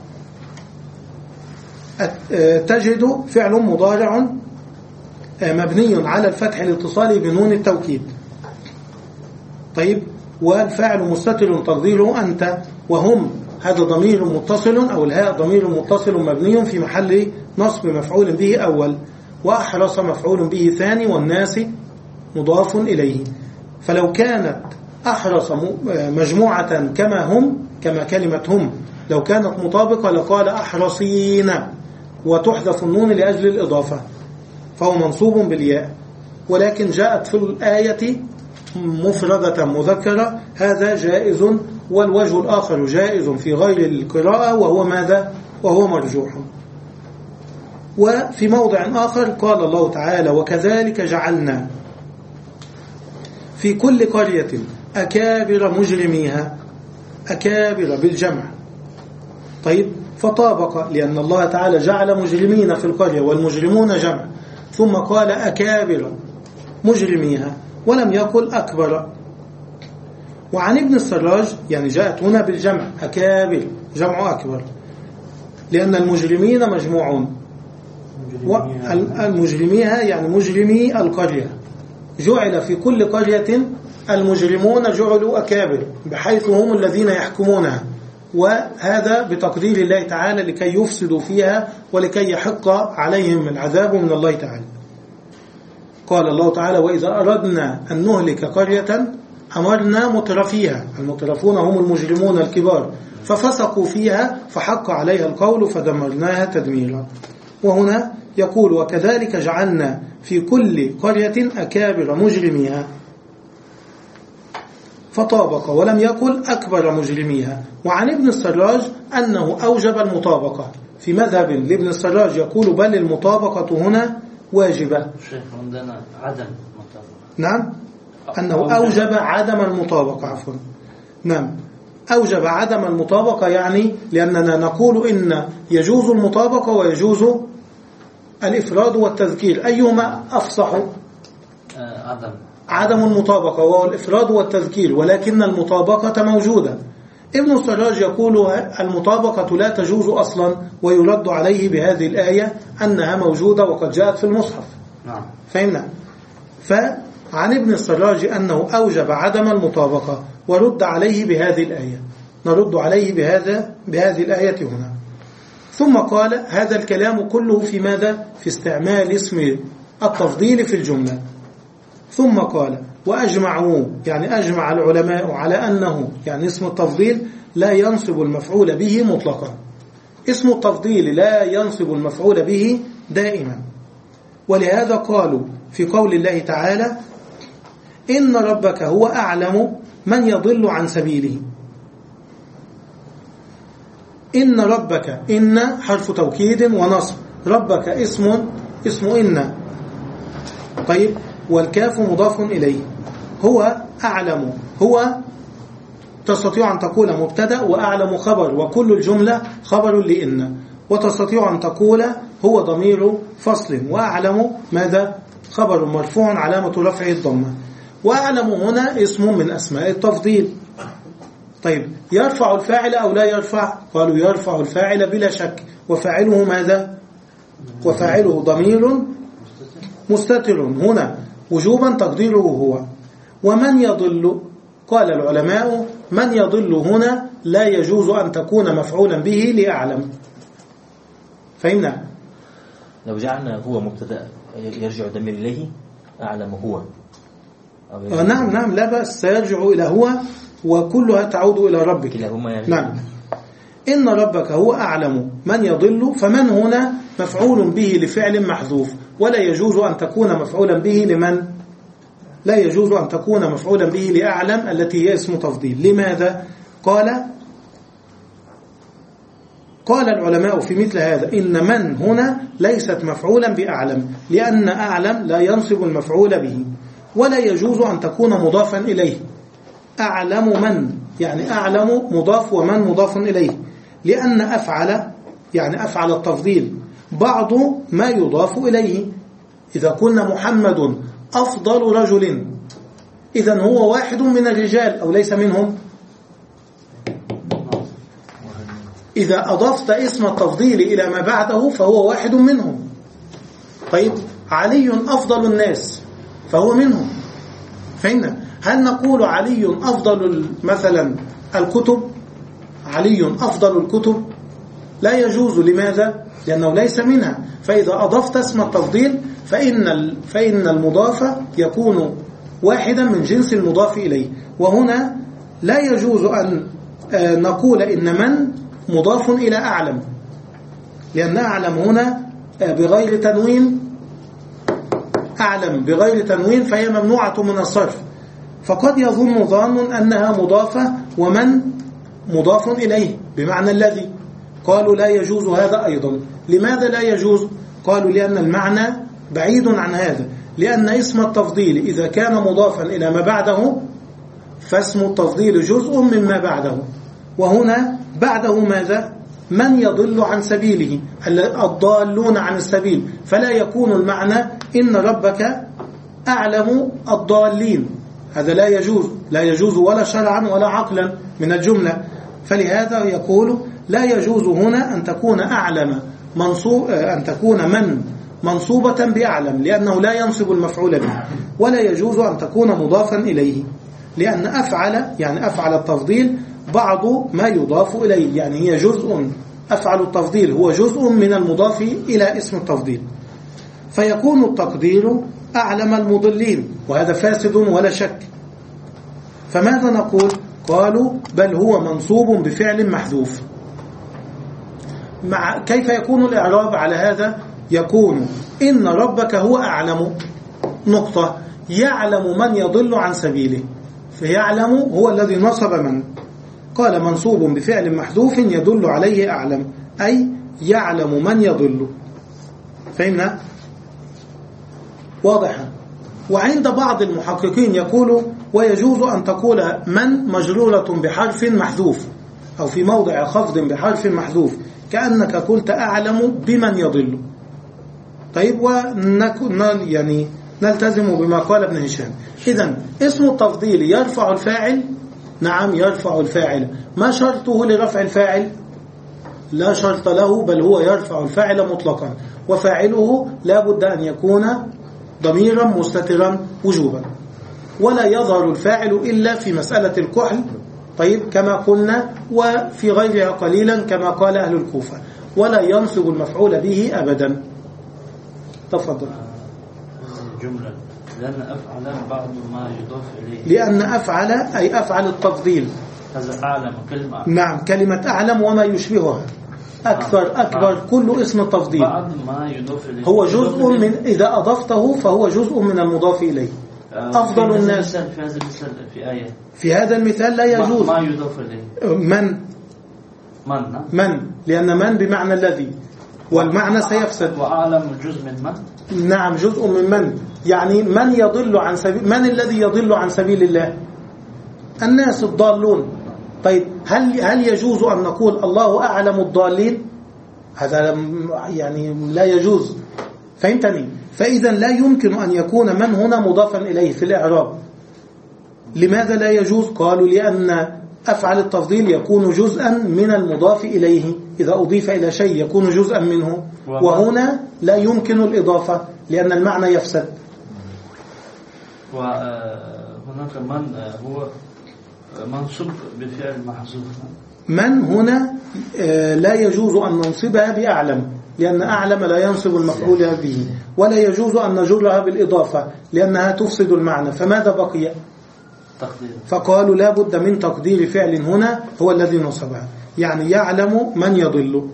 تجد فعل مضارع مبني على الفتح الاتصالي بنون التوكيد. طيب، والفاعل مستتر تقديره أنت، وهم هذا ضمير متصل، أو الهاء ضمير متصل مبني في محل نصب مفعول به أول، وأحرص مفعول به ثاني، والناس مضاف إليه. فلو كانت أحرص مجموعة كما هم، كما كلمة هم لو كانت مطابقة لقال أحرصين، وتحذف النون لأجل الإضافة، فهو منصوب بالياء. ولكن جاءت في الآية مفردة مذكرة، هذا جائز. والوجه الآخر جائز في غير القراءة، وهو ماذا؟ وهو مرجوح. وفي موضع آخر قال الله تعالى وكذلك جعلنا في كل قرية أكابر مجرميها، أكابر بالجمع. طيب، فطابق، لأن الله تعالى جعل مجرمين في القرية والمجرمون جمع، ثم قال أكابر مجرميها ولم يقل أكبر. وعن ابن السراج يعني جاءت هنا بالجمع، أكابر جمع أكبر، لأن المجرمين مجموعون، والمجرميها يعني مجرمي القرية، جعل في كل قرية المجرمون جعلوا أكابر، بحيث هم الذين يحكمونها، وهذا بتقدير الله تعالى لكي يفسدوا فيها ولكي يحق عليهم العذاب من الله تعالى. قال الله تعالى وإذا أردنا أن نهلك قرية أمرنا مترفيها، المترفون هم المجرمون الكبار، ففسقوا فيها فحق عليها القول فدمرناها تدميرا. وهنا يقول وكذلك جعلنا في كل قرية أكابر مجرميها. فطابق ولم يقل أكبر مجرميها. وعن ابن السراج أنه أوجب المطابقة. في مذهب لابن السراج يقول بل المطابقة هنا واجبة. شيخ عندنا عدم مطابقة. نعم، أنه أوجب عدم المطابقة. عفوا، نعم، أوجب عدم المطابقة، يعني لأننا نقول إن يجوز المطابقة ويجوز الإفراد والتذكير، أيهما أفصح؟ آه عدم عدم المطابقة وهو الإفراد والتذكير، ولكن المطابقة موجودة. ابن السراج يقول المطابقة لا تجوز أصلا، ويرد عليه بهذه الآية أنها موجودة وقد جاءت في المصحف. نعم، فهمنا؟ فعن ابن السراج أنه أوجب عدم المطابقة، ورد عليه بهذه الآية. نرد عليه بهذا بهذه الآية هنا. ثم قال هذا الكلام كله في ماذا؟ في استعمال اسم التفضيل في الجملة. ثم قال وأجمعوا، يعني أجمع العلماء على أنه يعني اسم التفضيل لا ينصب المفعول به مطلقا. اسم التفضيل لا ينصب المفعول به دائما، ولهذا قالوا في قول الله تعالى إن ربك هو أعلم من يضل عن سبيله. إن ربك، إن حرف توكيد ونصب، ربك اسم اسم إن، طيب، والكاف مضاف إليه. هو أعلم، هو تستطيع أن تقول مبتدأ وأعلم خبر، وكل الجملة خبر لإن، وتستطيع أن تقول هو ضمير فصل، وأعلم ماذا؟ خبر مرفوع علامة رفعه الضمة. وأعلم هنا اسم من أسماء التفضيل. طيب، يرفع الفاعل أو لا يرفع؟ قالوا يرفع الفاعل بلا شك، وفاعله ماذا؟ وفاعله ضمير مستتر هنا وجوبا تقديره هو. ومن يضل، قال العلماء من يضل هنا لا يجوز أن تكون مفعولا به لأعلم. فهمنا؟ لو جعلنا هو مبتدأ يرجع الضمير إليه أعلم هو. آه نعم نعم، لا بأس، سيرجع إلى هو وكلها تعود إلى ربك. يعني. نعم. إن ربك هو أعلم من يضل، فمن هنا مفعول به لفعل محذوف، ولا يجوز أن تكون مفعولا به لمن؟ لا يجوز أن تكون مفعولا به لأعلم التي هي اسم تفضيل. لماذا؟ قال قال العلماء في مثل هذا إن من هنا ليست مفعولا بأعلم، لأن أعلم لا ينصب المفعول به، ولا يجوز أن تكون مضافا إليه. أعلم من، يعني أعلم مضاف ومن مضاف إليه، لأن أفعل يعني أفعل التفضيل بعض ما يضاف إليه. إذا كنا محمد أفضل رجل، إذن هو واحد من الرجال أو ليس منهم؟ إذا أضفت اسم التفضيل إلى ما بعده فهو واحد منهم. طيب، علي أفضل الناس فهو منهم. فإن هل نقول علي أفضل مثلا الكتب؟ علي أفضل الكتب؟ لا يجوز. لماذا؟ لأنه ليس منها. فإذا أضفت اسم التفضيل فإن فإن المضاف يكون واحدا من جنس المضاف إليه. وهنا لا يجوز أن نقول إن من مضاف إلى أعلم، لأن أعلم هنا بغير تنوين، أعلم بغير تنوين فهي ممنوعة من الصرف. فقد يظن ظان أنها مضافة ومن مضاف إليه بمعنى الذي، قالوا لا يجوز هذا أيضا. لماذا لا يجوز؟ قالوا لأن المعنى بعيد عن هذا، لأن اسم التفضيل إذا كان مضافا إلى ما بعده فاسم التفضيل جزء مما بعده، وهنا بعده ماذا؟ من يضل عن سبيله، الضالون عن السبيل، فلا يكون المعنى إن ربك أعلم الضالين، هذا لا يجوز، لا يجوز ولا شرعا ولا عقلا من الجملة. فلهذا يقول لا يجوز هنا أن تكون أعلم منصوب، أن تكون من منصوبة بأعلم، لأنه لا ينصب المفعول به، ولا يجوز أن تكون مضافا إليه، لأن أفعل يعني أفعل التفضيل بعض ما يضاف إليه، يعني هي جزء، أفعل التفضيل هو جزء من المضاف إلى اسم التفضيل، فيكون التقدير أعلم المضلين، وهذا فاسد ولا شك. فماذا نقول؟ قالوا بل هو منصوب بفعل محذوف. مع كيف يكون الإعراب على هذا؟ يكون إن ربك هو أعلم نقطة، يعلم من يضل عن سبيله، فيعلم هو الذي نصب من، قال منصوب بفعل محذوف يدل عليه أعلم، أي يعلم من يضل. فهمنا؟ واضحا. وعند بعض المحققين يقول ويجوز أن تقول من مجرورة بحرف محذوف أو في موضع خفض بحرف محذوف، كأنك قلت أعلم بمن يضل. طيب، ونل يعني نلتزم بما قال ابن هشام. إذن اسم التفضيل يرفع الفاعل، نعم يرفع الفاعل. ما شرطه لرفع الفاعل؟ لا شرط له، بل هو يرفع الفاعل مطلقا، وفاعله لا بد أن يكون ضميرا مستترا وجوبا، ولا يظهر الفاعل إلا في مسألة الكحل، طيب كما قلنا، وفي غيرها قليلا كما قال أهل الكوفة، ولا ينصب المفعول به أبدا. تفضل. جملة لأن أفعل بعض ما يضاف إليه، لأن أفعل أي أفعل التفضيل. هذا أعلم كلمة أعلم. نعم، كلمة أعلم وما يشبهها أكثر أكبر كل اسم التفضيل بعض ما يضاف إليه هو جزء من، إذا أضفته فهو جزء من المضاف إليه. أفضل الناس في هذا المثال في آية في هذا المثال لا يجوز ما يضاف إليه من من من لأن من بمعنى الذي، والمعنى سيفسد. وأعلم جزء من من. نعم، جزء من من، يعني من يضل عن سبيل، من الذي يضل عن سبيل الله؟ الناس الضالون. طيب، هل هل يجوز أن نقول الله أعلم الضالين؟ هذا يعني لا يجوز. فهمتني؟ فإذا لا يمكن أن يكون من هنا مضافا إليه في الإعراب. لماذا لا يجوز؟ قالوا لأن أفعل التفضيل يكون جزءا من المضاف إليه، إذا أضيف إلى شيء يكون جزءا منه، وهنا لا يمكن الإضافة لأن المعنى يفسد. وهناك من هو منصوب بفعل محذوف. من هنا لا يجوز أن ننصبها بأعلم، لأن أعلم لا ينصب المفعول به، ولا يجوز أن نجرها بالإضافة لأنها تفسد المعنى. فماذا بقي؟ تقدير. فقالوا لا بد من تقدير فعل هنا هو الذي نصبها، يعني يعلم من يضل.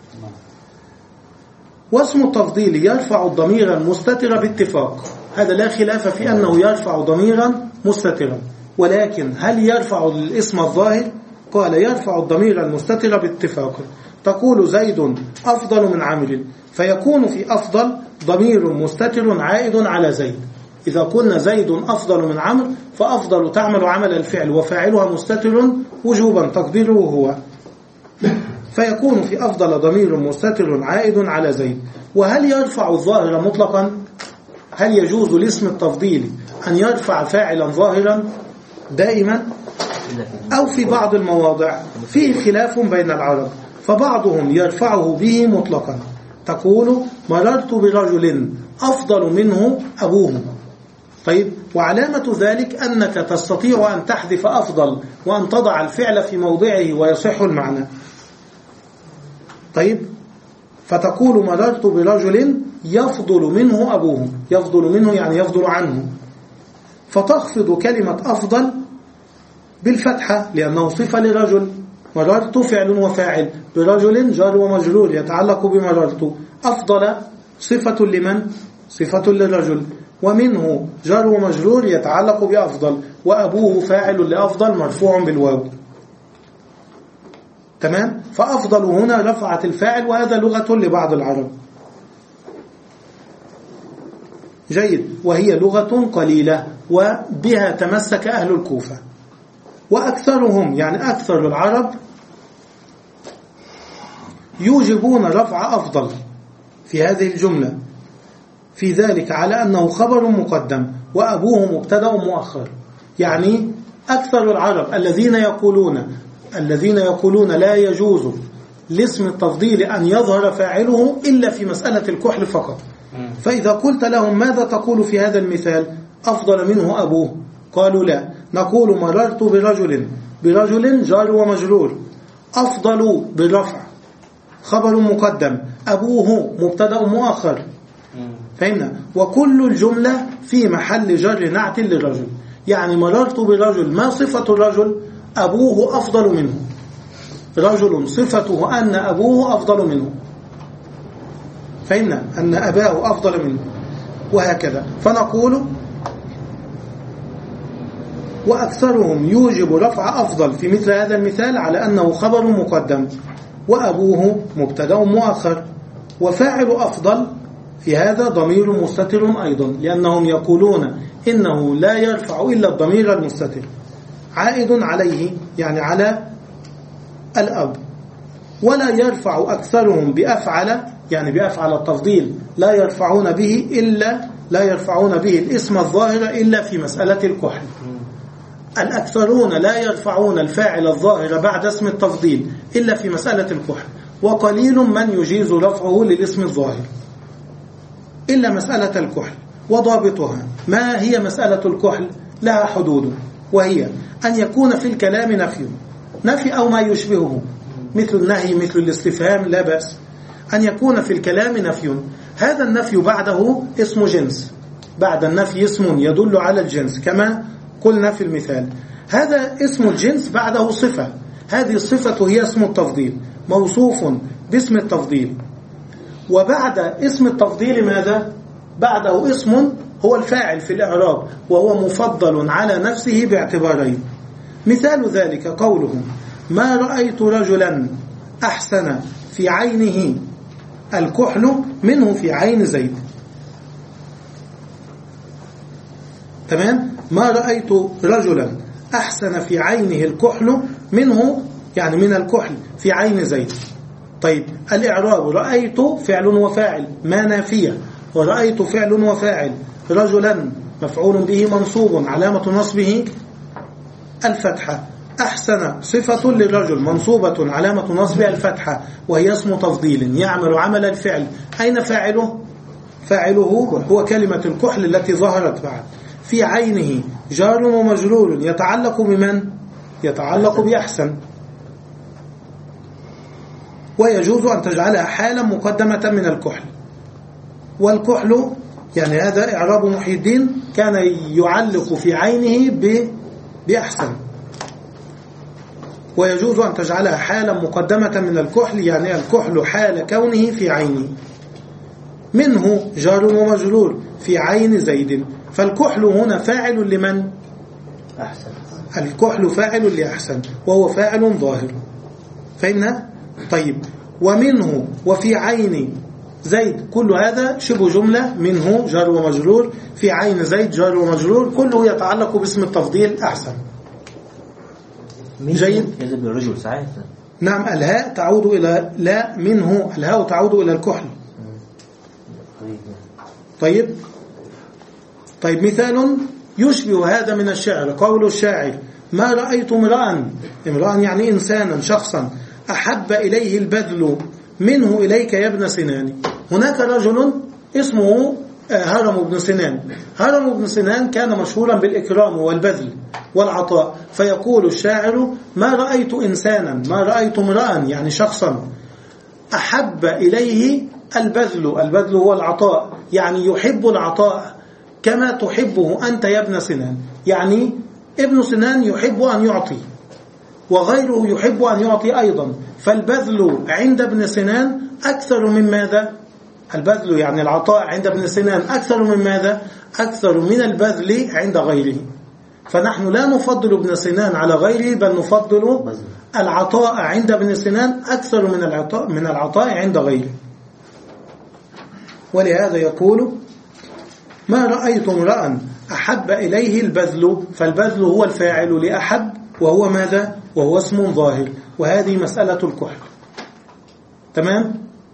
واسم التفضيل يرفع الضمير المستتر باتفاق، هذا لا خلاف في أنه يرفع ضميرا مستترا، ولكن هل يرفع الاسم الظاهر؟ قال يرفع الضمير المستتر باتفاق. تقول زيد أفضل من عامر، فيكون في أفضل ضمير مستتر عائد على زيد. إذا قلنا زيد أفضل من عمرو فأفضل تعمل عمل الفعل وفاعلها مستتر وجوبا تقديره هو، فيكون في أفضل ضمير مستتر عائد على زيد. وهل يرفع الظاهر مطلقا؟ هل يجوز لاسم التفضيل أن يرفع فاعلا ظاهرا دائما، أو في بعض المواضع فيه خلاف بين العرب، فبعضهم يرفعه به مطلقا. تقول مررت برجل أفضل منه أبوه. طيب، وعلامة ذلك أنك تستطيع أن تحذف أفضل وأن تضع الفعل في موضعه ويصح المعنى. طيب، فتقول مررت برجل يفضل منه أبوه، يفضل منه يعني يفضل عنه، فتخفض كلمة أفضل بالفتحة لأنه صفة لرجل. مررت فعل وفاعل، برجل جار ومجرور يتعلق بمررت. أفضل صفة لمن؟ صفة للرجل، ومنه جار ومجرور يتعلق بأفضل، وأبوه فاعل لأفضل مرفوع بالواو. تمام؟ فأفضل هنا رفعت الفاعل، وهذا لغة لبعض العرب. جيد، وهي لغة قليلة وبها تمسك أهل الكوفة، وأكثرهم يعني أكثر العرب يوجبون رفع أفضل في هذه الجملة، في ذلك على أنه خبر مقدم وأبوه مبتدأ مؤخر. يعني أكثر العرب الذين يقولون الذين يقولون لا يجوز لاسم التفضيل أن يظهر فاعله إلا في مسألة الكحل فقط. فإذا قلت لهم ماذا تقول في هذا المثال؟ أفضل منه أبوه. قالوا لا، نقول مررت برجل، برجل جار ومجرور، أفضل بالرفع خبر مقدم، أبوه مبتدأ مؤخر. فهمنا؟ وكل الجملة في محل جر نعت للرجل. يعني مررت برجل، ما صفة الرجل؟ أبوه أفضل منه. رجل صفته أن أبوه أفضل منه، فهمنا؟ أن أباه أفضل منه، وهكذا. فنقول وأكثرهم يوجب رفع أفضل في مثل هذا المثال على أنه خبر مقدم وأبوه مبتدأ مؤخر، وفاعل أفضل في هذا ضمير مستتر أيضا، لأنهم يقولون إنه لا يرفع إلا الضمير المستتر عائد عليه يعني على الأب، ولا يرفع أكثرهم بأفعل يعني بأفعل التفضيل لا يرفعون به إلا لا يرفعون به الاسم الظاهر إلا في مسألة الكحل. الأكثرون لا يرفعون الفاعل الظاهر بعد اسم التفضيل إلا في مسألة الكحل، وقليل من يجيز رفعه للاسم الظاهر إلا مسألة الكحل. وضابطها ما هي مسألة الكحل؟ لها حدود، وهي أن يكون في الكلام نفي نفي أو ما يشبهه مثل النهي مثل الاستفهام لا بأس. أن يكون في الكلام نفي، هذا النفي بعده اسم جنس، بعد النفي اسم يدل على الجنس كما قلنا في المثال. هذا اسم الجنس بعده صفة، هذه الصفة هي اسم التفضيل موصوف باسم التفضيل، وبعد اسم التفضيل ماذا؟ بعده اسم هو الفاعل في الإعراب وهو مفضل على نفسه باعتبارين. مثال ذلك قوله ما رأيت رجلا أحسن في عينه الكحل منه في عين زيد. تمام؟ ما رأيت رجلا أحسن في عينه الكحل منه يعني من الكحل في عين زيد. طيب الإعراب رأيت فعل وفاعل ما نافية، ورأيت فعل وفاعل، رجلا مفعول به منصوب علامة نصبه الفتحة، أحسن صفة للرجل منصوبة علامة نصبها الفتحة وهي اسم تفضيل يعمل عمل الفعل. أين فاعله؟ فاعله هو كلمة الكحل التي ظهرت بعد. في عينه جار ومجرور يتعلق بمن؟ يتعلق بأحسن، ويجوز أن تجعلها حالا مقدمة من الكحل. والكحل يعني هذا إعراب محي الدين كان يعلق في عينه بأحسن، ويجوز أن تجعلها حالا مقدمة من الكحل يعني الكحل حال كونه في عينه. منه جار ومجرور في عين زيد، فالكحل هنا فاعل لمن؟ أحسن. الكحل فاعل لأحسن وهو فاعل ظاهر، فإنها طيب. ومنه وفي عين زيد كل هذا شبه جملة، منه جار ومجرور في عين زيد جار ومجرور كله يتعلق باسم التفضيل أحسن. جيد. يجب الرجل ساعات. نعم الهاء تعود إلى لا منه، الهاء تعود إلى الكحل. طيب طيب مثال يشبه هذا من الشعر قول الشاعر ما رأيت امرأ، امرأ يعني إنسانا شخصا أحب إليه البذل منه إليك يا ابن سنان. هناك رجل اسمه هرم بن سنان، هرم بن سنان كان مشهورا بالإكرام والبذل والعطاء، فيقول الشاعر ما رأيت إنسانا ما رأيت امرأ يعني شخصا أحب إليه البذل، البذل هو العطاء يعني يحب العطاء كما تحبه أنت يا ابن سنان، يعني ابن سنان يحب أن يعطي وغيره يحب أن يعطي أيضا، فالبذل عند ابن سنان أكثر من ماذا؟ البذل يعني العطاء عند ابن سنان أكثر من ماذا؟ أكثر من البذل عند غيره، فنحن لا نفضل ابن سنان على غيره بل نفضل العطاء عند ابن سنان أكثر من العطاء من العطاء عند غيره. ولهذا يقول ما رأيت امرأ أحب إليه البذل، فالبذل هو الفاعل لأحب وهو ماذا؟ وهو اسم ظاهر، وهذه مسألة الكحل. تمام؟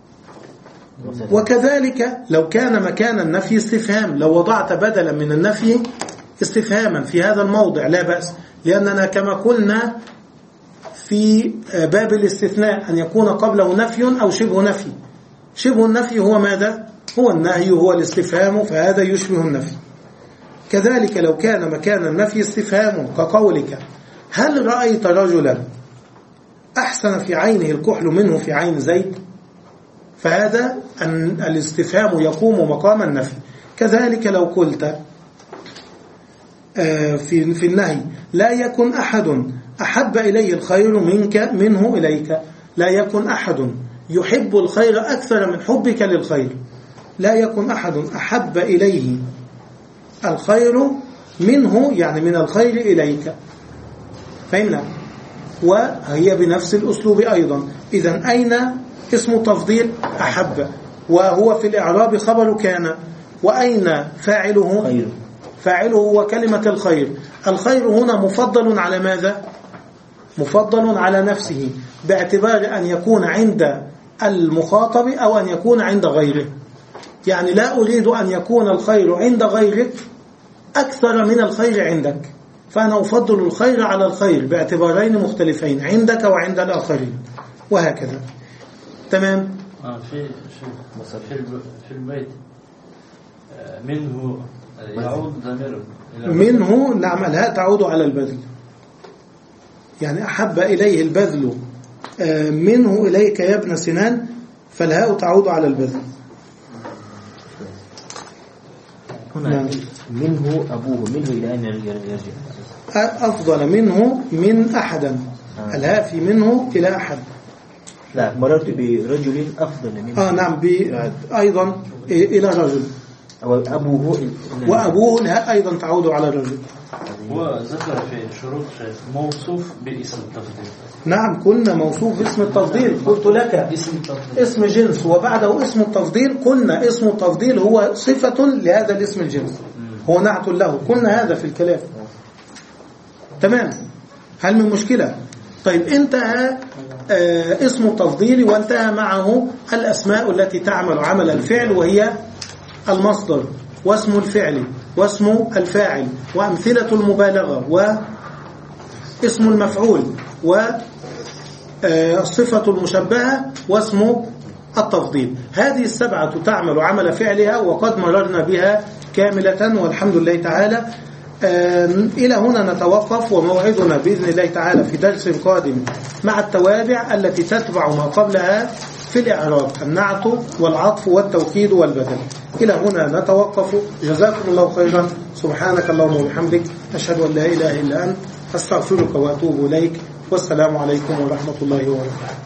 وكذلك لو كان مكان النفي استفهام، لو وضعت بدلا من النفي استفهاما في هذا الموضع لا بأس، لأننا كما قلنا في باب الاستثناء أن يكون قبله نفي أو شبه نفي. شبه النفي هو ماذا؟ هو النهي هو الاستفهام، فهذا يشبه النفي. كذلك لو كان مكان النفي استفهام كقولك هل رأيت رجلا أحسن في عينه الكحل منه في عين زيد، فهذا الاستفهام يقوم مقام النفي. كذلك لو قلت في في النهي لا يكن أحد أحب إليه الخير منك منه إليك، لا يكن أحد يحب الخير أكثر من حبك للخير، لا يكن أحد أحب إليه الخير منه يعني من الخير إليك، فهمنا؟ وهي بنفس الأسلوب أيضا. إذن أين اسم تفضيل؟ أحب، وهو في الإعراب خبر كان. وأين فاعله؟ خير. فاعله هو كلمة الخير. الخير هنا مفضل على ماذا؟ مفضل على نفسه، باعتبار أن يكون عند المخاطب أو أن يكون عند غيره. يعني لا أريد أن يكون الخير عند غيرك أكثر من الخير عندك، فأنا أفضل الخير على الخير باعتبارين مختلفين، عندك وعند الآخرين، وهكذا. تمام؟ آه في في في البيت منه يعود ضمير منه. نعم، الهاء تعود على البذل، يعني أحب إليه البذل منه إليك يا ابن سنان، فالهاء تعود على البذل. هنا نعم. منه أبوه، منه إلى أين يرجع؟ أفضل منه من أحدا. آه. الهاء في منه إلى أحد. لا، مررت برجل أفضل منه. آه نعم، أيضا إلى رجل. وأبوه وأبوه الهاء أيضا تعود على الرجل. وذكر في شروط موصوف باسم التفضيل. نعم، قلنا موصوف باسم التفضيل. قلت لك اسم, اسم جنس وبعده اسم التفضيل. قلنا اسم التفضيل هو صفة لهذا الاسم الجنس، هو نعت له. قلنا هذا في الكلام. تمام؟ هل من مشكلة؟ طيب، انتهى آه اسم التفضيل وانتهى معه الأسماء التي تعمل عمل الفعل، وهي المصدر واسم الفعل واسم الفاعل وأمثلة المبالغة واسم المفعول والصفة المشبهة واسم التفضيل. هذه السبعة تعمل عمل فعلها، وقد مررنا بها كاملة والحمد لله تعالى. إلى هنا نتوقف، وموعدنا بإذن الله تعالى في درس قادم مع التوابع التي تتبع ما قبلها في الإعراب، النعت والعطف والتوكيد والبدل. إلى هنا نتوقف. جزاكم الله خيرا. سبحانك اللهم وبحمدك، أشهد أن لا إله إلا أنت، أستغفرك وأتوب إليك، والسلام عليكم ورحمة الله وبركاته.